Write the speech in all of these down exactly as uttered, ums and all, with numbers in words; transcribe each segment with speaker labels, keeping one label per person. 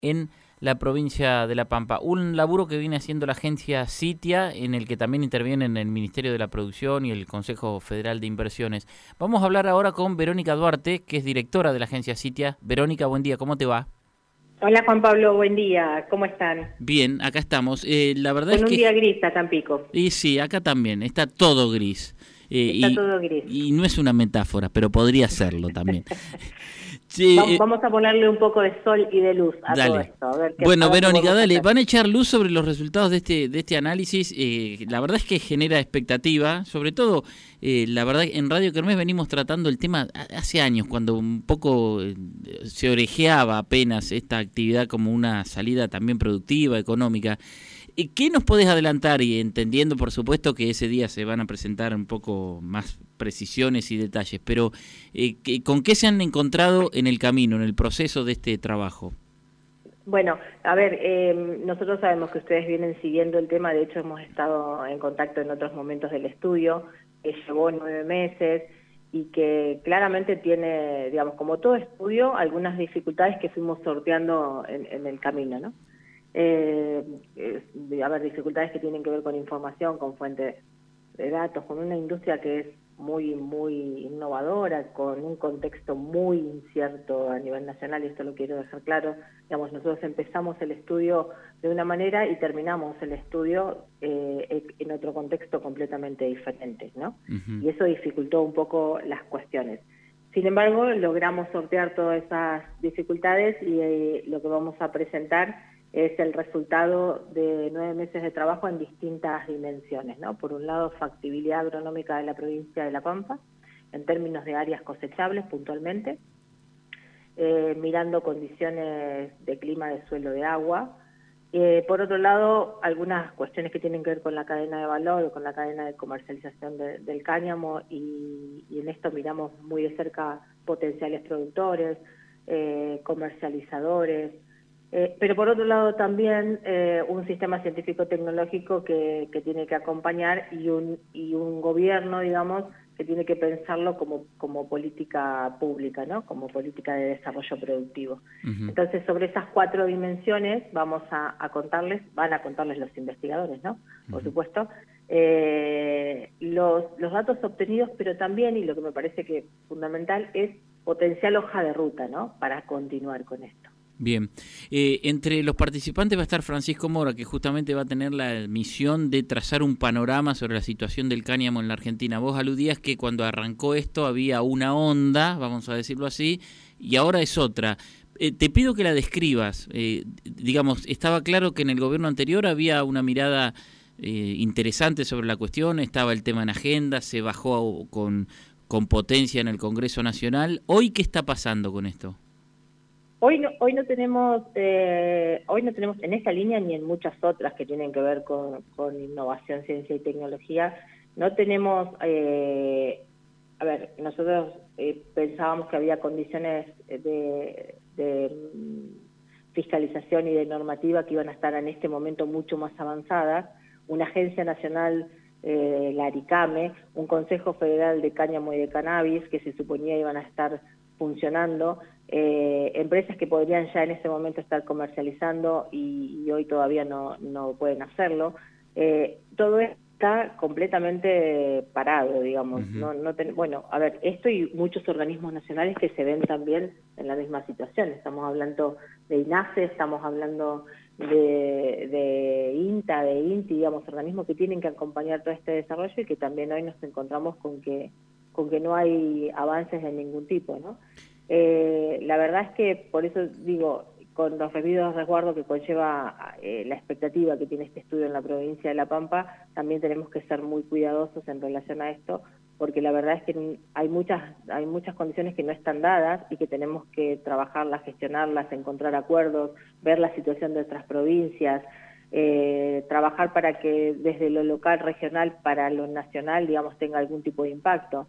Speaker 1: en la provincia de La Pampa. Un laburo que viene haciendo la agencia Citia, en el que también intervienen el Ministerio de la Producción y el Consejo Federal de Inversiones. Vamos a hablar ahora con Verónica Duarte, que es directora de la agencia Citia. Verónica, buen día, ¿cómo te va?
Speaker 2: Hola Juan Pablo, buen día, ¿cómo están?
Speaker 1: Bien, acá estamos. Eh, la verdad
Speaker 2: Con
Speaker 1: es
Speaker 2: un
Speaker 1: que...
Speaker 2: día gris a Tampico.
Speaker 1: Y sí, acá también, está todo gris. Eh,
Speaker 2: Está
Speaker 1: y,
Speaker 2: todo gris.
Speaker 1: y no es una metáfora, pero podría serlo también. Sí,
Speaker 2: vamos,
Speaker 1: eh,
Speaker 2: vamos a ponerle un poco de sol y de luz a todo
Speaker 1: dale.
Speaker 2: esto, a ver qué, a
Speaker 1: Bueno,
Speaker 2: ver qué
Speaker 1: Verónica,
Speaker 2: podemos
Speaker 1: dale,
Speaker 2: hacer.
Speaker 1: van a echar luz sobre los resultados de este de este análisis. Eh, la verdad es que genera expectativa, sobre todo, eh, la verdad, en Radio Kermés venimos tratando el tema hace años, cuando un poco eh, se orejeaba apenas esta actividad como una salida también productiva, económica. Eh, ¿Qué nos podés adelantar? Y entendiendo, por supuesto, que ese día se van a presentar un poco más precisiones y detalles, pero eh, ¿con qué se han encontrado en el camino, en el proceso de este trabajo?
Speaker 2: Bueno, a ver, eh, nosotros sabemos que ustedes vienen siguiendo el tema, de hecho hemos estado en contacto en otros momentos del estudio, que llevó nueve meses y que claramente tiene, digamos, como todo estudio, algunas dificultades que fuimos sorteando en, en el camino, ¿no? Eh, eh, a ver, dificultades que tienen que ver con información, con fuentes de datos, con una industria que es muy, muy innovadora, con un contexto muy incierto a nivel nacional, y esto lo quiero dejar claro. Digamos, nosotros empezamos el estudio de una manera y terminamos el estudio eh, en otro contexto completamente diferente, ¿no?
Speaker 1: Uh-huh.
Speaker 2: Y eso dificultó un poco las cuestiones. Sin embargo, logramos sortear todas esas dificultades y eh, lo que vamos a presentar es el resultado de nueve meses de trabajo en distintas dimensiones, ¿no? Por un lado, factibilidad agronómica de la provincia de La Pampa, en términos de áreas cosechables puntualmente, eh, mirando condiciones de clima, de suelo, de agua. Eh, por otro lado, algunas cuestiones que tienen que ver con la cadena de valor o con la cadena de comercialización de, del cáñamo, y, y en esto miramos muy de cerca potenciales productores, eh, comercializadores, Eh, pero por otro lado también eh, un sistema científico-tecnológico que, que tiene que acompañar y un, y un gobierno, digamos, que tiene que pensarlo como, como política pública, ¿no? Como política de desarrollo productivo. Uh-huh. Entonces, sobre esas cuatro dimensiones vamos a, a contarles, van a contarles los investigadores, ¿no? Por uh-huh. supuesto, eh, los, los datos obtenidos, pero también, y lo que me parece que es fundamental, es potencial hoja de ruta, ¿no? Para continuar con esto.
Speaker 1: Bien, eh, entre los participantes va a estar Francisco Mora, que justamente va a tener la misión de trazar un panorama sobre la situación del cáñamo en la Argentina. Vos aludías que cuando arrancó esto había una onda, vamos a decirlo así, y ahora es otra. Eh, te pido que la describas. Eh, digamos, estaba claro que en el gobierno anterior había una mirada eh, interesante sobre la cuestión, estaba el tema en agenda, se bajó con, con potencia en el Congreso Nacional. ¿Hoy qué está pasando con esto?
Speaker 2: Hoy no, hoy no tenemos, eh, hoy no tenemos en esta línea ni en muchas otras que tienen que ver con, con innovación, ciencia y tecnología, no tenemos, eh, a ver, nosotros eh, pensábamos que había condiciones de, de fiscalización y de normativa que iban a estar en este momento mucho más avanzadas, una agencia nacional, eh, la ARICAME, un Consejo Federal de Cáñamo y de Cannabis que se suponía iban a estar funcionando, eh, empresas que podrían ya en ese momento estar comercializando y, y hoy todavía no, no pueden hacerlo. Eh, todo está completamente parado, digamos. Uh-huh. no, no ten, bueno, a ver, esto y muchos organismos nacionales que se ven también en la misma situación. Estamos hablando de INASE, estamos hablando de, de INTA, de INTI, digamos, organismos que tienen que acompañar todo este desarrollo y que también hoy nos encontramos con que con que no hay avances de ningún tipo, ¿no? Eh, la verdad es que, por eso digo, con los debidos resguardos que conlleva eh, la expectativa que tiene este estudio en la provincia de La Pampa, también tenemos que ser muy cuidadosos en relación a esto, porque la verdad es que hay muchas, hay muchas condiciones que no están dadas y que tenemos que trabajarlas, gestionarlas, encontrar acuerdos, ver la situación de otras provincias, eh, trabajar para que desde lo local, regional, para lo nacional, digamos, tenga algún tipo de impacto.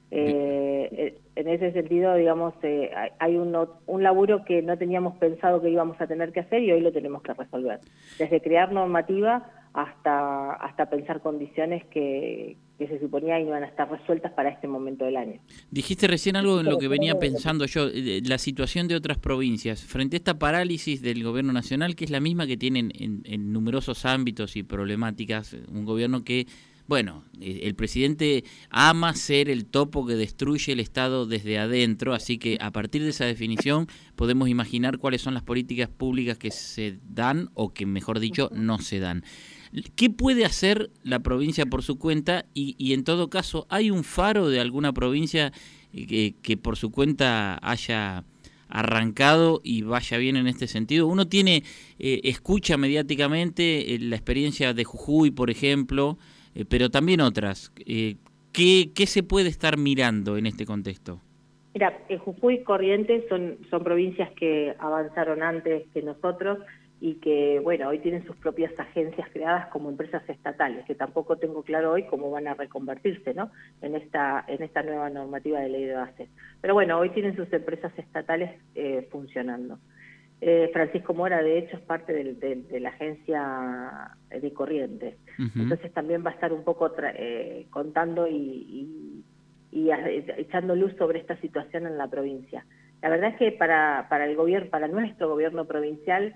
Speaker 2: Eh, en ese sentido, digamos, eh, hay un, un laburo que no teníamos pensado que íbamos a tener que hacer y hoy lo tenemos que resolver. Desde crear normativa hasta, hasta pensar condiciones que, que se suponía iban a estar resueltas para este momento del año.
Speaker 1: Dijiste recién algo en lo que venía pensando yo, la situación de otras provincias, frente a esta parálisis del gobierno nacional, que es la misma que tienen en, en numerosos ámbitos y problemáticas, un gobierno que, bueno, el presidente ama ser el topo que destruye el Estado desde adentro, así que a partir de esa definición podemos imaginar cuáles son las políticas públicas que se dan o que, mejor dicho, no se dan. ¿Qué puede hacer la provincia por su cuenta? Y, y en todo caso, ¿hay un faro de alguna provincia que, que por su cuenta haya arrancado y vaya bien en este sentido? Uno tiene, eh, escucha mediáticamente eh, la experiencia de Jujuy, por ejemplo, eh, pero también otras. Eh, ¿qué, ¿Qué se puede estar mirando en este contexto?
Speaker 2: Mira, eh, Jujuy y Corrientes son, son provincias que avanzaron antes que nosotros, y que, bueno, hoy tienen sus propias agencias creadas como empresas estatales, que tampoco tengo claro hoy cómo van a reconvertirse, ¿no?, en esta en esta nueva normativa de ley de bases. Pero bueno, hoy tienen sus empresas estatales eh, funcionando. Eh, Francisco Mora, de hecho, es parte de, de, de la agencia de Corrientes. Uh-huh. Entonces también va a estar un poco eh, contando y, y, y a, echando luz sobre esta situación en la provincia. La verdad es que para, para el gobierno, para nuestro gobierno provincial,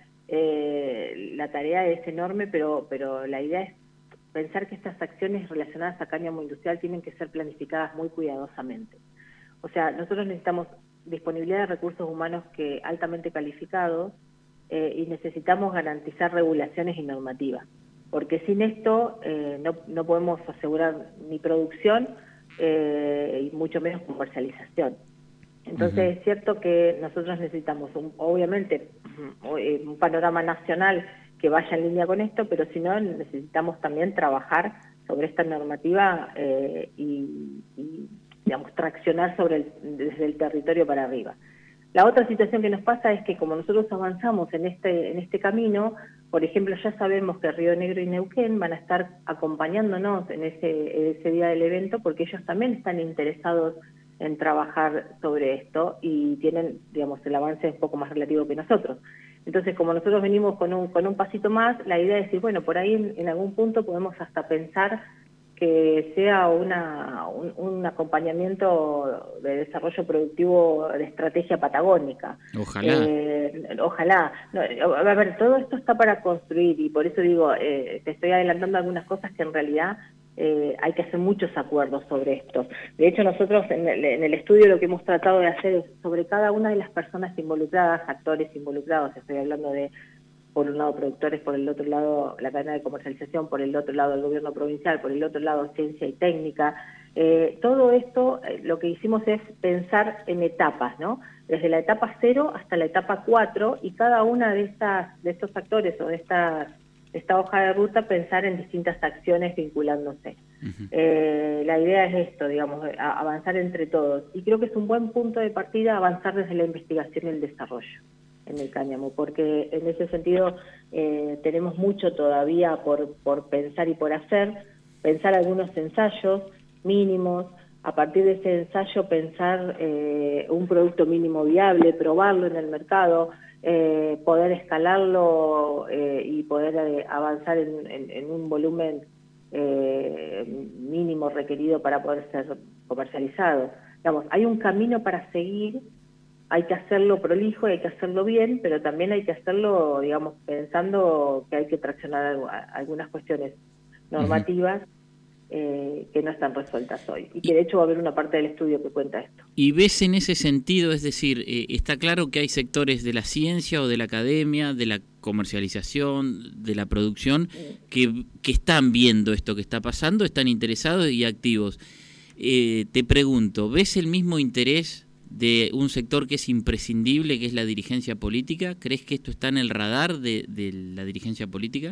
Speaker 2: Eh, la tarea es enorme, pero, pero la idea es pensar que estas acciones relacionadas a cáñamo industrial tienen que ser planificadas muy cuidadosamente. O sea, nosotros necesitamos disponibilidad de recursos humanos que altamente calificados eh, y necesitamos garantizar regulaciones y normativas, porque sin esto eh, no, no podemos asegurar ni producción eh, y mucho menos comercialización. Entonces uh-huh. es cierto que nosotros necesitamos, un, obviamente, un panorama nacional que vaya en línea con esto, pero si no, necesitamos también trabajar sobre esta normativa eh, y, y, digamos, traccionar sobre el, desde el territorio para arriba. La otra situación que nos pasa es que como nosotros avanzamos en este, en este camino, por ejemplo, ya sabemos que Río Negro y Neuquén van a estar acompañándonos en ese, en ese día del evento, porque ellos también están interesados en trabajar sobre esto y tienen, digamos, el avance un poco más relativo que nosotros. Entonces, como nosotros venimos con un, con un pasito más, la idea es decir, bueno, por ahí en, en algún punto podemos hasta pensar que sea una, un, un acompañamiento de desarrollo productivo de estrategia patagónica.
Speaker 1: Ojalá.
Speaker 2: Eh, ojalá. No, a ver, todo esto está para construir y por eso digo, eh, te estoy adelantando algunas cosas que en realidad Eh, hay que hacer muchos acuerdos sobre esto. De hecho, nosotros en el, en el estudio lo que hemos tratado de hacer es sobre cada una de las personas involucradas, actores involucrados, estoy hablando de, por un lado, productores, por el otro lado, la cadena de comercialización, por el otro lado, el gobierno provincial, por el otro lado, ciencia y técnica. Eh, todo esto, eh, lo que hicimos es pensar en etapas, ¿no? Desde la etapa cero hasta la etapa cuatro, y cada una de estas, de estos actores o de estas esta hoja de ruta, pensar en distintas acciones vinculándose. Uh-huh. Eh, la idea es esto, digamos, a, avanzar entre todos. Y creo que es un buen punto de partida avanzar desde la investigación y el desarrollo en el cáñamo, porque en ese sentido eh, tenemos mucho todavía por, por pensar y por hacer, pensar algunos ensayos mínimos, a partir de ese ensayo pensar eh, un producto mínimo viable, probarlo en el mercado, Eh, poder escalarlo eh, y poder eh, avanzar en, en, en un volumen eh, mínimo requerido para poder ser comercializado. Digamos, hay un camino para seguir, hay que hacerlo prolijo, hay que hacerlo bien, pero también hay que hacerlo, digamos, pensando que hay que traccionar algunas cuestiones normativas. Uh-huh. Eh, que no están resueltas hoy, y que de hecho va a haber una parte del estudio que cuenta esto.
Speaker 1: ¿Y ves en ese sentido, es decir, eh, está claro que hay sectores de la ciencia o de la academia, de la comercialización, de la producción, sí, que, que están viendo esto que está pasando, están interesados y activos? Eh, te pregunto, ¿ves el mismo interés de un sector que es imprescindible, que es la dirigencia política? ¿Crees que esto está en el radar de, de la dirigencia política?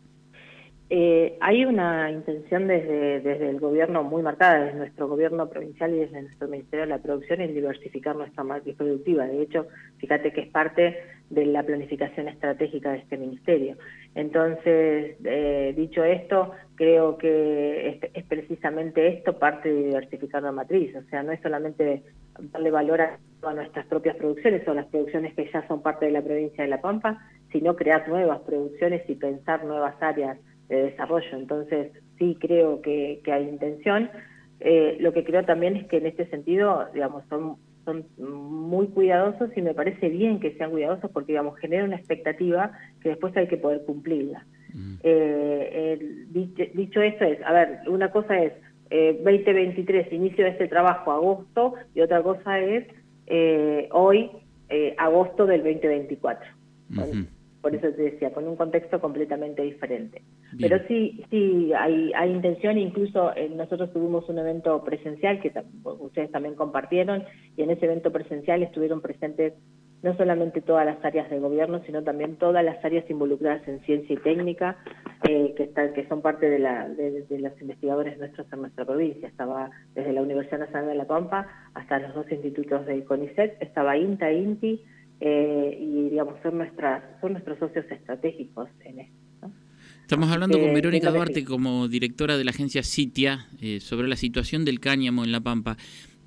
Speaker 2: Eh, hay una intención desde, desde el gobierno muy marcada, desde nuestro gobierno provincial y desde nuestro Ministerio de la Producción, en diversificar nuestra matriz productiva. De hecho, fíjate que es parte de la planificación estratégica de este ministerio. Entonces, eh, dicho esto, creo que es, es precisamente esto parte de diversificar la matriz. O sea, no es solamente darle valor a, a nuestras propias producciones o las producciones que ya son parte de la provincia de La Pampa, sino crear nuevas producciones y pensar nuevas áreas de desarrollo. Entonces, sí creo que, que hay intención. Eh, lo que creo también es que en este sentido, digamos, son, son muy cuidadosos y me parece bien que sean cuidadosos porque, digamos, genera una expectativa que después hay que poder cumplirla. Mm. Eh, el, dicho, dicho esto es, a ver, una cosa es eh, veinte veintitrés, inicio de este trabajo, agosto, y otra cosa es eh, hoy, eh, agosto del veinte veinticuatro. Uh-huh. Por eso te decía, con un contexto completamente diferente. Bien. Pero sí, sí hay, hay intención, incluso eh, nosotros tuvimos un evento presencial que ustedes también compartieron, y en ese evento presencial estuvieron presentes no solamente todas las áreas de gobierno, sino también todas las áreas involucradas en ciencia y técnica, eh, que, está, que son parte de, la, de, de los investigadores nuestros en nuestra provincia. Estaba desde la Universidad Nacional de La Pampa hasta los dos institutos de CONICET, estaba INTA, INTI, Eh, y digamos son nuestras son nuestros socios estratégicos en esto, ¿no?
Speaker 1: Estamos hablando con Verónica Duarte como directora de la agencia CITIA eh, sobre la situación del cáñamo en La Pampa.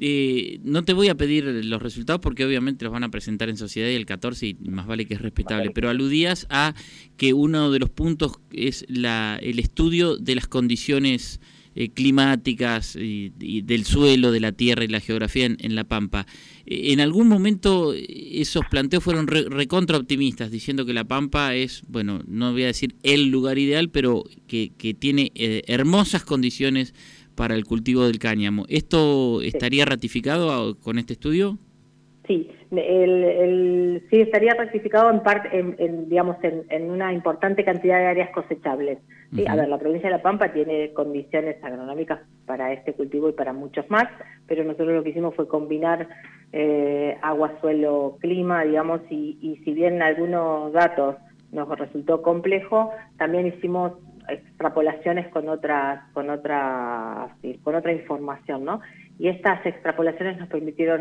Speaker 1: Eh, no te voy a pedir los resultados porque obviamente los van a presentar en sociedad y el catorce y más vale que es respetable, pero aludías a que uno de los puntos es la, el estudio de las condiciones eh, climáticas y, y del suelo, de la tierra y la geografía en, en La Pampa. Eh, en algún momento esos planteos fueron re, recontra optimistas, diciendo que La Pampa es, bueno, no voy a decir el lugar ideal, pero que, que tiene eh, hermosas condiciones para el cultivo del cáñamo. ¿Esto estaría ratificado con este estudio?
Speaker 2: Sí, el, el, sí estaría ratificado en parte, en, en, digamos, en, en una importante cantidad de áreas cosechables. ¿Sí? Uh-huh. A ver, la provincia de La Pampa tiene condiciones agronómicas para este cultivo y para muchos más, pero nosotros lo que hicimos fue combinar eh, agua, suelo, clima, digamos, y, y si bien algunos datos nos resultó complejo, también hicimos extrapolaciones con otras, con otra, sí, con otra información, ¿no? Y estas extrapolaciones nos permitieron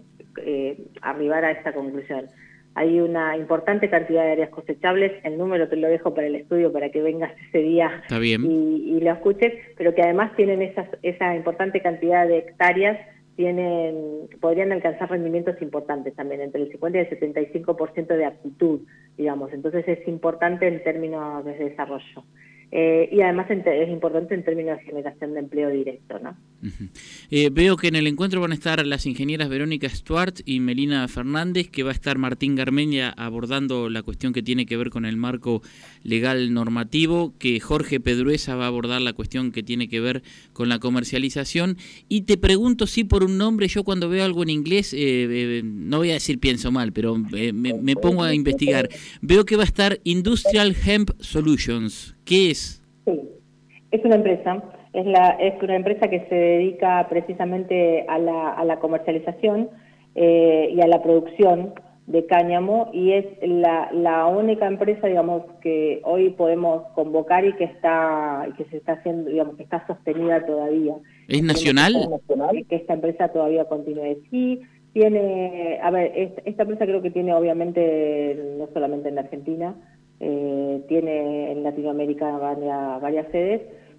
Speaker 2: eh, arribar a esta conclusión. Hay una importante cantidad de áreas cosechables, el número te lo dejo para el estudio para que vengas ese día y, y lo escuches, pero que además tienen esas, esa importante cantidad de hectáreas, tienen, podrían alcanzar rendimientos importantes también, entre el cincuenta y el setenta y cinco por ciento de aptitud, digamos, entonces es importante en términos de desarrollo. Eh, y además es importante en términos de generación de empleo directo, ¿no?
Speaker 1: Uh-huh. Eh, veo que en el encuentro van a estar las ingenieras Verónica Stuart y Melina Fernández, que va a estar Martín Garmendia abordando la cuestión que tiene que ver con el marco legal normativo, que Jorge Pedruesa va a abordar la cuestión que tiene que ver con la comercialización. Y te pregunto si por un nombre, yo cuando veo algo en inglés, eh, eh, no voy a decir pienso mal, pero eh, me, me pongo a investigar. Veo que va a estar Industrial Hemp Solutions. ¿Qué es?
Speaker 2: Sí, es una empresa, es, la, es una empresa que se dedica precisamente a la, a la comercialización eh, y a la producción de cáñamo, y es la, la única empresa, digamos, que hoy podemos convocar y que está, y que se está haciendo, digamos, que está sostenida todavía.
Speaker 1: ¿Es nacional?
Speaker 2: nacional que esta empresa todavía continúe. Sí, tiene, a ver, esta, esta empresa creo que tiene obviamente no solamente en la Argentina, Eh, tiene en Latinoamérica varias, varias sedes,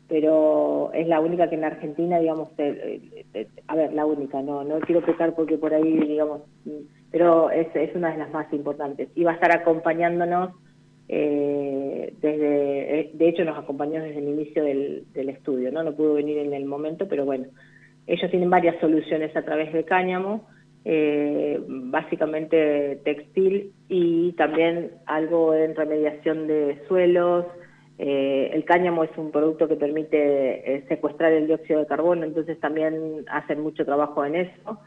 Speaker 2: pero es la única que en Argentina, digamos, eh, eh, a ver, la única, no no quiero pecar porque por ahí, digamos, pero es, es una de las más importantes. Y va a estar acompañándonos, eh, desde, de hecho nos acompañó desde el inicio del, del estudio, ¿no? No pudo venir en el momento, pero bueno, ellos tienen varias soluciones a través de cáñamo, Eh, básicamente textil y también algo en remediación de suelos. Eh, el cáñamo es un producto que permite eh, secuestrar el dióxido de carbono, entonces también hacen mucho trabajo en eso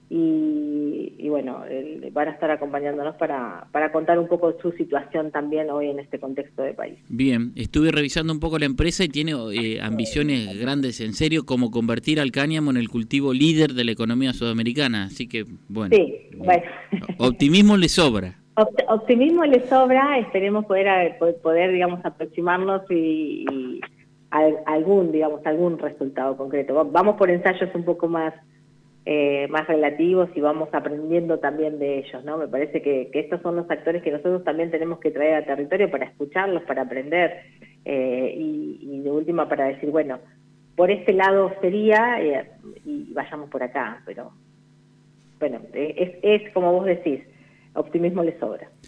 Speaker 2: y, y bueno, el, van a estar acompañándonos para, para contar un poco su situación también hoy en este contexto de país.
Speaker 1: Bien, estuve revisando un poco la empresa y tiene eh, ambiciones grandes en serio, como convertir al cáñamo en el cultivo líder de la economía sudamericana, así que bueno,
Speaker 2: sí, bueno.
Speaker 1: Optimismo le sobra.
Speaker 2: Optimismo le sobra, esperemos poder, poder digamos, aproximarnos y, y a, a algún, digamos, algún resultado concreto. Vamos por ensayos un poco más Eh, más relativos y vamos aprendiendo también de ellos, ¿no? Me parece que, que estos son los actores que nosotros también tenemos que traer al territorio para escucharlos, para aprender eh, y, y de última para decir, bueno, por este lado sería eh, y vayamos por acá, pero bueno, es, es como vos decís, optimismo le sobra.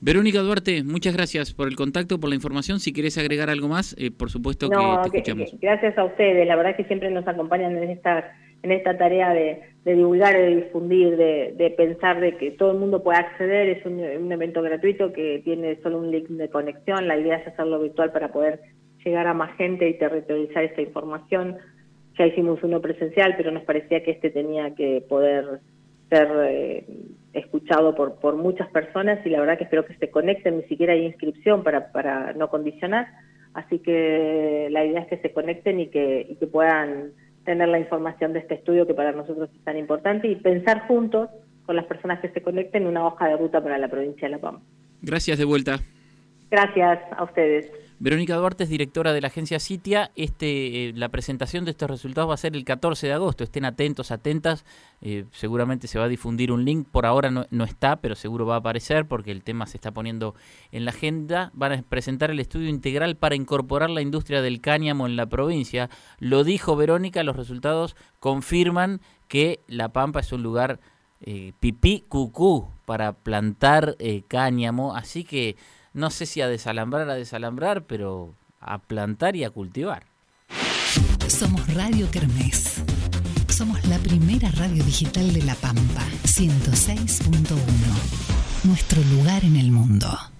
Speaker 1: Verónica Duarte, muchas gracias por el contacto, por la información. Si querés agregar algo más, eh, por supuesto que
Speaker 2: no,
Speaker 1: te
Speaker 2: que,
Speaker 1: escuchamos.
Speaker 2: Que, gracias a ustedes, la verdad que siempre nos acompañan en esta en esta tarea de, de divulgar, de difundir, de, de pensar de que todo el mundo pueda acceder. Es un, un evento gratuito que tiene solo un link de conexión. La idea es hacerlo virtual para poder llegar a más gente y territorializar esta información. Ya hicimos uno presencial, pero nos parecía que este tenía que poder ser eh, escuchado por, por muchas personas, y la verdad que espero que se conecten. Ni siquiera hay inscripción para, para no condicionar, así que la idea es que se conecten y que, y que puedan tener la información de este estudio, que para nosotros es tan importante, y pensar juntos con las personas que se conecten una hoja de ruta para la provincia de La Pampa.
Speaker 1: Gracias de vuelta.
Speaker 2: Gracias a ustedes.
Speaker 1: Verónica Duarte es directora de la agencia Citia. Este, eh, la presentación de estos resultados va a ser el catorce de agosto. Estén atentos, atentas. Eh, seguramente se va a difundir un link. Por ahora no, no está, pero seguro va a aparecer porque el tema se está poniendo en la agenda. Van a presentar el estudio integral para incorporar la industria del cáñamo en la provincia. Lo dijo Verónica, los resultados confirman que La Pampa es un lugar eh, pipí cucú para plantar eh, cáñamo. Así que no sé si a desalambrar, a desalambrar, pero a plantar y a cultivar.
Speaker 3: Somos Radio Kermés. Somos la primera radio digital de La Pampa, ciento seis punto uno. Nuestro lugar en el mundo.